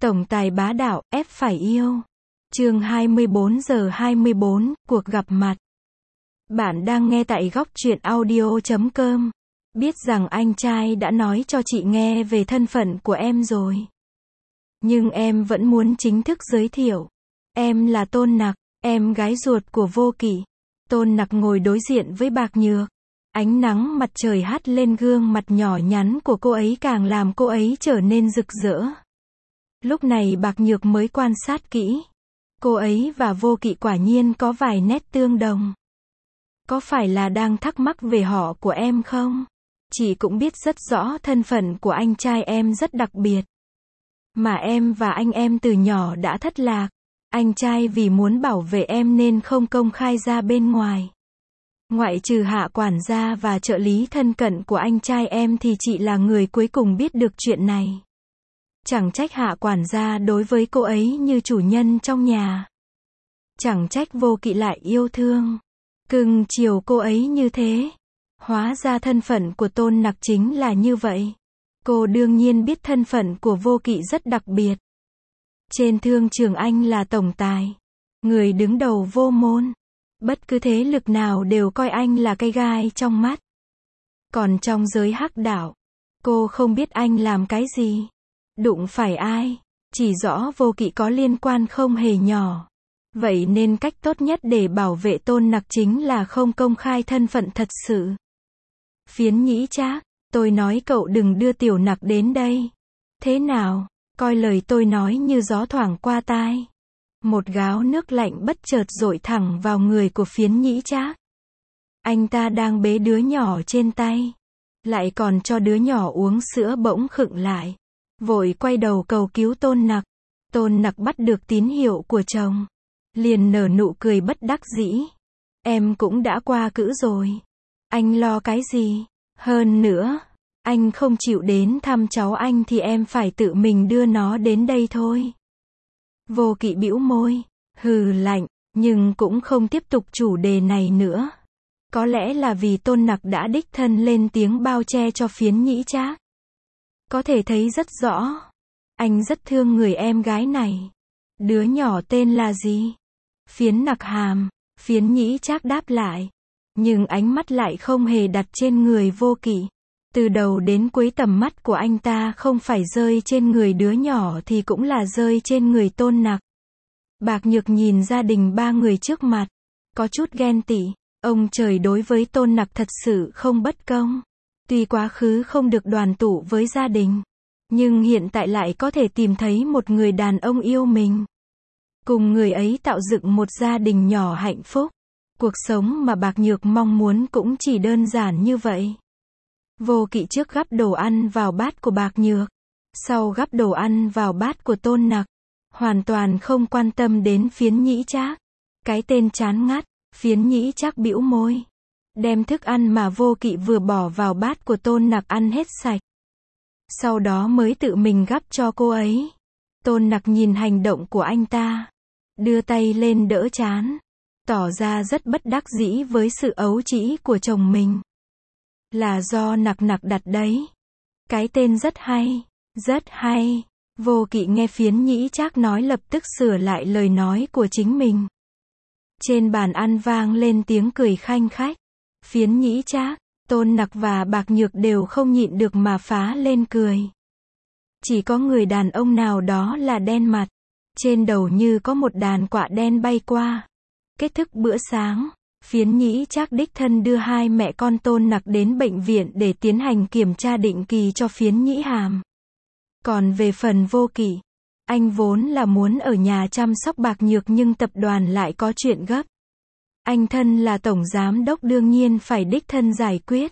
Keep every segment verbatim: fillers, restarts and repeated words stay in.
Tổng tài bá đạo, ép phải yêu. Chương hai mươi bốn giờ hai mươi bốn, cuộc gặp mặt. Bạn đang nghe tại góc truyện audio chấm com. Biết rằng anh trai đã nói cho chị nghe về thân phận của em rồi. Nhưng em vẫn muốn chính thức giới thiệu. Em là Tôn Nặc, em gái ruột của Vô Kỵ. Tôn Nặc ngồi đối diện với Bạc Nhược. Ánh nắng mặt trời hắt lên gương mặt nhỏ nhắn của cô ấy càng làm cô ấy trở nên rực rỡ. Lúc này Bạc Nhược mới quan sát kỹ. Cô ấy và Vô Kỵ quả nhiên có vài nét tương đồng. Có phải là đang thắc mắc về họ của em không? Chị cũng biết rất rõ thân phận của anh trai em rất đặc biệt. Mà em và anh em từ nhỏ đã thất lạc. Anh trai vì muốn bảo vệ em nên không công khai ra bên ngoài. Ngoại trừ Hạ quản gia và trợ lý thân cận của anh trai em thì chị là người cuối cùng biết được chuyện này. Chẳng trách Hạ quản gia đối với cô ấy như chủ nhân trong nhà. Chẳng trách Vô Kỵ lại yêu thương, cưng chiều cô ấy như thế. Hóa ra thân phận của Tôn Nặc chính là như vậy. Cô đương nhiên biết thân phận của Vô Kỵ rất đặc biệt. Trên thương trường anh là tổng tài, người đứng đầu vô môn. Bất cứ thế lực nào đều coi anh là cây gai trong mắt. Còn trong giới hắc đạo, cô không biết anh làm cái gì, đụng phải ai, chỉ rõ Vô Kỵ có liên quan không hề nhỏ. Vậy nên cách tốt nhất để bảo vệ Tôn Nặc chính là không công khai thân phận thật sự. Phiến Nhĩ Trác, tôi nói cậu đừng đưa Tiểu Nặc đến đây. Thế nào, coi lời tôi nói như gió thoảng qua tai. Một gáo nước lạnh bất chợt dội thẳng vào người của Phiến Nhĩ Trác. Anh ta đang bế đứa nhỏ trên tay, lại còn cho đứa nhỏ uống sữa bỗng khựng lại, vội quay đầu cầu cứu Tôn Nặc. Tôn Nặc bắt được tín hiệu của chồng, liền nở nụ cười bất đắc dĩ. Em cũng đã qua cữ rồi, anh lo cái gì? Hơn nữa, anh không chịu đến thăm cháu anh thì em phải tự mình đưa nó đến đây thôi. Vô Kỵ bĩu môi, hừ lạnh, nhưng cũng không tiếp tục chủ đề này nữa. Có lẽ là vì Tôn Nặc đã đích thân lên tiếng bao che cho Phiến Nhĩ Trác. Có thể thấy rất rõ, anh rất thương người em gái này. Đứa nhỏ tên là gì? Phiến Nặc Hàm. Phiến Nhĩ Trác đáp lại, nhưng ánh mắt lại không hề đặt trên người Vô Kỵ. Từ đầu đến cuối tầm mắt của anh ta không phải rơi trên người đứa nhỏ thì cũng là rơi trên người Tôn Nặc. Bạc Nhược nhìn gia đình ba người trước mặt, có chút ghen tị. Ông trời đối với Tôn Nặc thật sự không bất công. Tuy quá khứ không được đoàn tụ với gia đình, nhưng hiện tại lại có thể tìm thấy một người đàn ông yêu mình. Cùng người ấy tạo dựng một gia đình nhỏ hạnh phúc. Cuộc sống mà Bạc Nhược mong muốn cũng chỉ đơn giản như vậy. Vô Kỵ trước gắp đồ ăn vào bát của Bạc Nhược, sau gắp đồ ăn vào bát của Tôn Nặc, hoàn toàn không quan tâm đến Phiến Nhĩ Trác. Cái tên chán ngắt. Phiến Nhĩ Trác bĩu môi, đem thức ăn mà Vô Kỵ vừa bỏ vào bát của Tôn Nặc ăn hết sạch. Sau đó mới tự mình gắp cho cô ấy. Tôn Nặc nhìn hành động của anh ta, đưa tay lên đỡ trán, tỏ ra rất bất đắc dĩ với sự ấu trĩ của chồng mình. Là do Nặc Nặc đặt đấy. Cái tên rất hay, rất hay. Vô Kỵ nghe Phiến Nhĩ Trác nói lập tức sửa lại lời nói của chính mình. Trên bàn ăn vang lên tiếng cười khanh khách. Phiến Nhĩ Trác, Tôn Nặc và Bạc Nhược đều không nhịn được mà phá lên cười. Chỉ có người đàn ông nào đó là đen mặt, trên đầu như có một đàn quạ đen bay qua. Kết thúc bữa sáng, Phiến Nhĩ Trác đích thân đưa hai mẹ con Tôn Nặc đến bệnh viện để tiến hành kiểm tra định kỳ cho Phiến Nhĩ Hàm. Còn về phần Vô Kỵ, anh vốn là muốn ở nhà chăm sóc Bạc Nhược nhưng tập đoàn lại có chuyện gấp. Anh thân là tổng giám đốc đương nhiên phải đích thân giải quyết.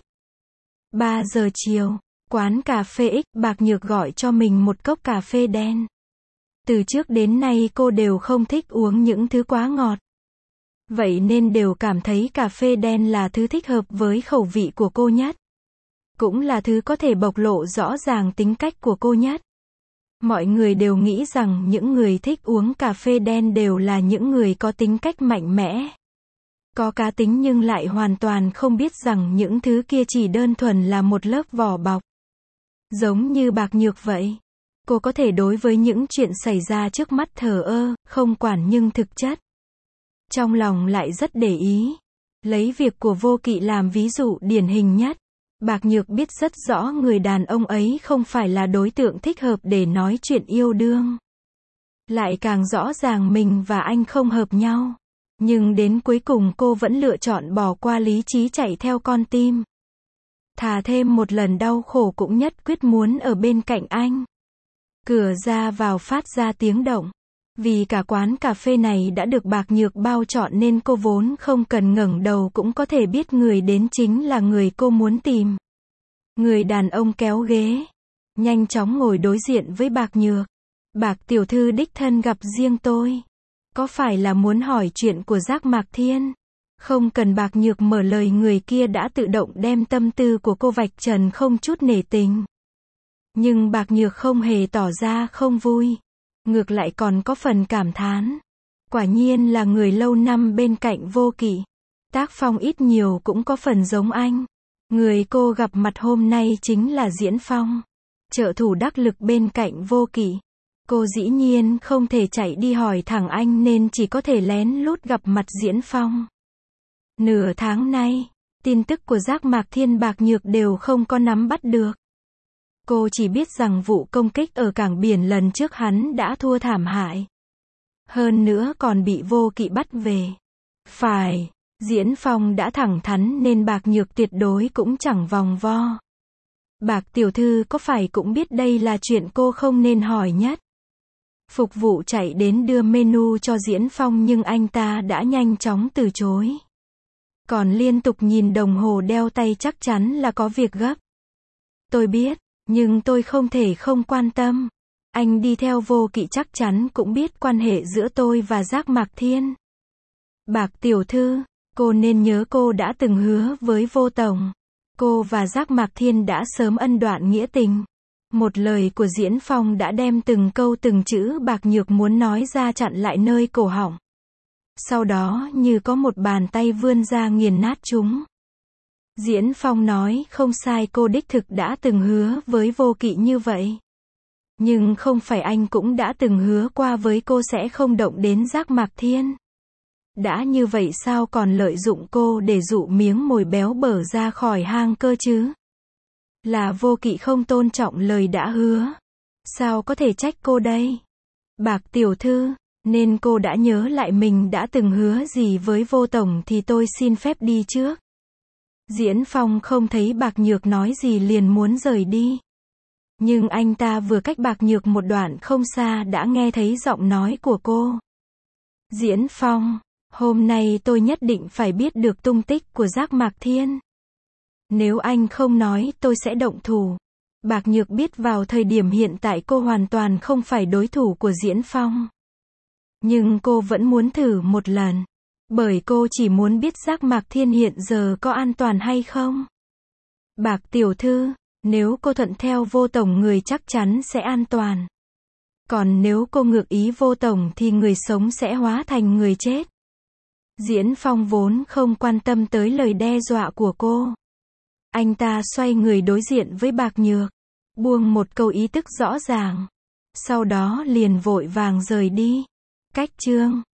ba giờ chiều, quán cà phê X, Bạc Nhược gọi cho mình một cốc cà phê đen. Từ trước đến nay cô đều không thích uống những thứ quá ngọt. Vậy nên đều cảm thấy cà phê đen là thứ thích hợp với khẩu vị của cô nhất. Cũng là thứ có thể bộc lộ rõ ràng tính cách của cô nhất. Mọi người đều nghĩ rằng những người thích uống cà phê đen đều là những người có tính cách mạnh mẽ, có cá tính, nhưng lại hoàn toàn không biết rằng những thứ kia chỉ đơn thuần là một lớp vỏ bọc. Giống như Bạc Nhược vậy. Cô có thể đối với những chuyện xảy ra trước mắt thờ ơ, không quản nhưng thực chất, trong lòng lại rất để ý. Lấy việc của Vô Kỵ làm ví dụ điển hình nhất. Bạc Nhược biết rất rõ người đàn ông ấy không phải là đối tượng thích hợp để nói chuyện yêu đương. Lại càng rõ ràng mình và anh không hợp nhau. Nhưng đến cuối cùng cô vẫn lựa chọn bỏ qua lý trí chạy theo con tim. Thà thêm một lần đau khổ cũng nhất quyết muốn ở bên cạnh anh. Cửa ra vào phát ra tiếng động. Vì cả quán cà phê này đã được Bạc Nhược bao trọn nên cô vốn không cần ngẩng đầu cũng có thể biết người đến chính là người cô muốn tìm. Người đàn ông kéo ghế, nhanh chóng ngồi đối diện với Bạc Nhược. Bạc tiểu thư đích thân gặp riêng tôi. Có phải là muốn hỏi chuyện của Giác Mạc Thiên? Không cần Bạc Nhược mở lời, người kia đã tự động đem tâm tư của cô vạch trần không chút nể tình. Nhưng Bạc Nhược không hề tỏ ra không vui. Ngược lại còn có phần cảm thán. Quả nhiên là người lâu năm bên cạnh Vô Kỵ. Tác phong ít nhiều cũng có phần giống anh. Người cô gặp mặt hôm nay chính là Diễn Phong, trợ thủ đắc lực bên cạnh Vô Kỵ. Cô dĩ nhiên không thể chạy đi hỏi thẳng anh nên chỉ có thể lén lút gặp mặt Diễn Phong. Nửa tháng nay, tin tức của Giác Mạc Thiên Bạc Nhược đều không có nắm bắt được. Cô chỉ biết rằng vụ công kích ở cảng biển lần trước hắn đã thua thảm hại. Hơn nữa còn bị Vô Kỵ bắt về. Phải, Diễn Phong đã thẳng thắn nên Bạc Nhược tuyệt đối cũng chẳng vòng vo. Bạc tiểu thư có phải cũng biết đây là chuyện cô không nên hỏi nhất. Phục vụ chạy đến đưa menu cho Diễn Phong nhưng anh ta đã nhanh chóng từ chối. Còn liên tục nhìn đồng hồ đeo tay, chắc chắn là có việc gấp. Tôi biết, nhưng tôi không thể không quan tâm. Anh đi theo Vô Kỵ chắc chắn cũng biết quan hệ giữa tôi và Giác Mạc Thiên. Bạc tiểu thư, cô nên nhớ cô đã từng hứa với Vô tổng. Cô và Giác Mạc Thiên đã sớm ân đoạn nghĩa tình. Một lời của Diễn Phong đã đem từng câu từng chữ Bạc Nhược muốn nói ra chặn lại nơi cổ họng. Sau đó như có một bàn tay vươn ra nghiền nát chúng. Diễn Phong nói không sai, cô đích thực đã từng hứa với Vô Kỵ như vậy. Nhưng không phải anh cũng đã từng hứa qua với cô sẽ không động đến Giác Mạc Thiên. Đã như vậy sao còn lợi dụng cô để dụ miếng mồi béo bở ra khỏi hang cơ chứ? Là Vô Kỵ không tôn trọng lời đã hứa. Sao có thể trách cô đây? Bạc tiểu thư, nên cô đã nhớ lại mình đã từng hứa gì với Vô tổng thì tôi xin phép đi trước. Diễn Phong không thấy Bạc Nhược nói gì liền muốn rời đi. Nhưng anh ta vừa cách Bạc Nhược một đoạn không xa đã nghe thấy giọng nói của cô. Diễn Phong, hôm nay tôi nhất định phải biết được tung tích của Giác Mạc Thiên. Nếu anh không nói tôi sẽ động thủ. Bạc Nhược biết vào thời điểm hiện tại cô hoàn toàn không phải đối thủ của Diễn Phong. Nhưng cô vẫn muốn thử một lần. Bởi cô chỉ muốn biết Giác Mạc Thiên hiện giờ có an toàn hay không. Bạc tiểu thư, nếu cô thuận theo Vô tổng người chắc chắn sẽ an toàn. Còn nếu cô ngược ý Vô tổng thì người sống sẽ hóa thành người chết. Diễn Phong vốn không quan tâm tới lời đe dọa của cô. Anh ta xoay người đối diện với Bạc Nhược, buông một câu ý tức rõ ràng. Sau đó liền vội vàng rời đi. Cách chương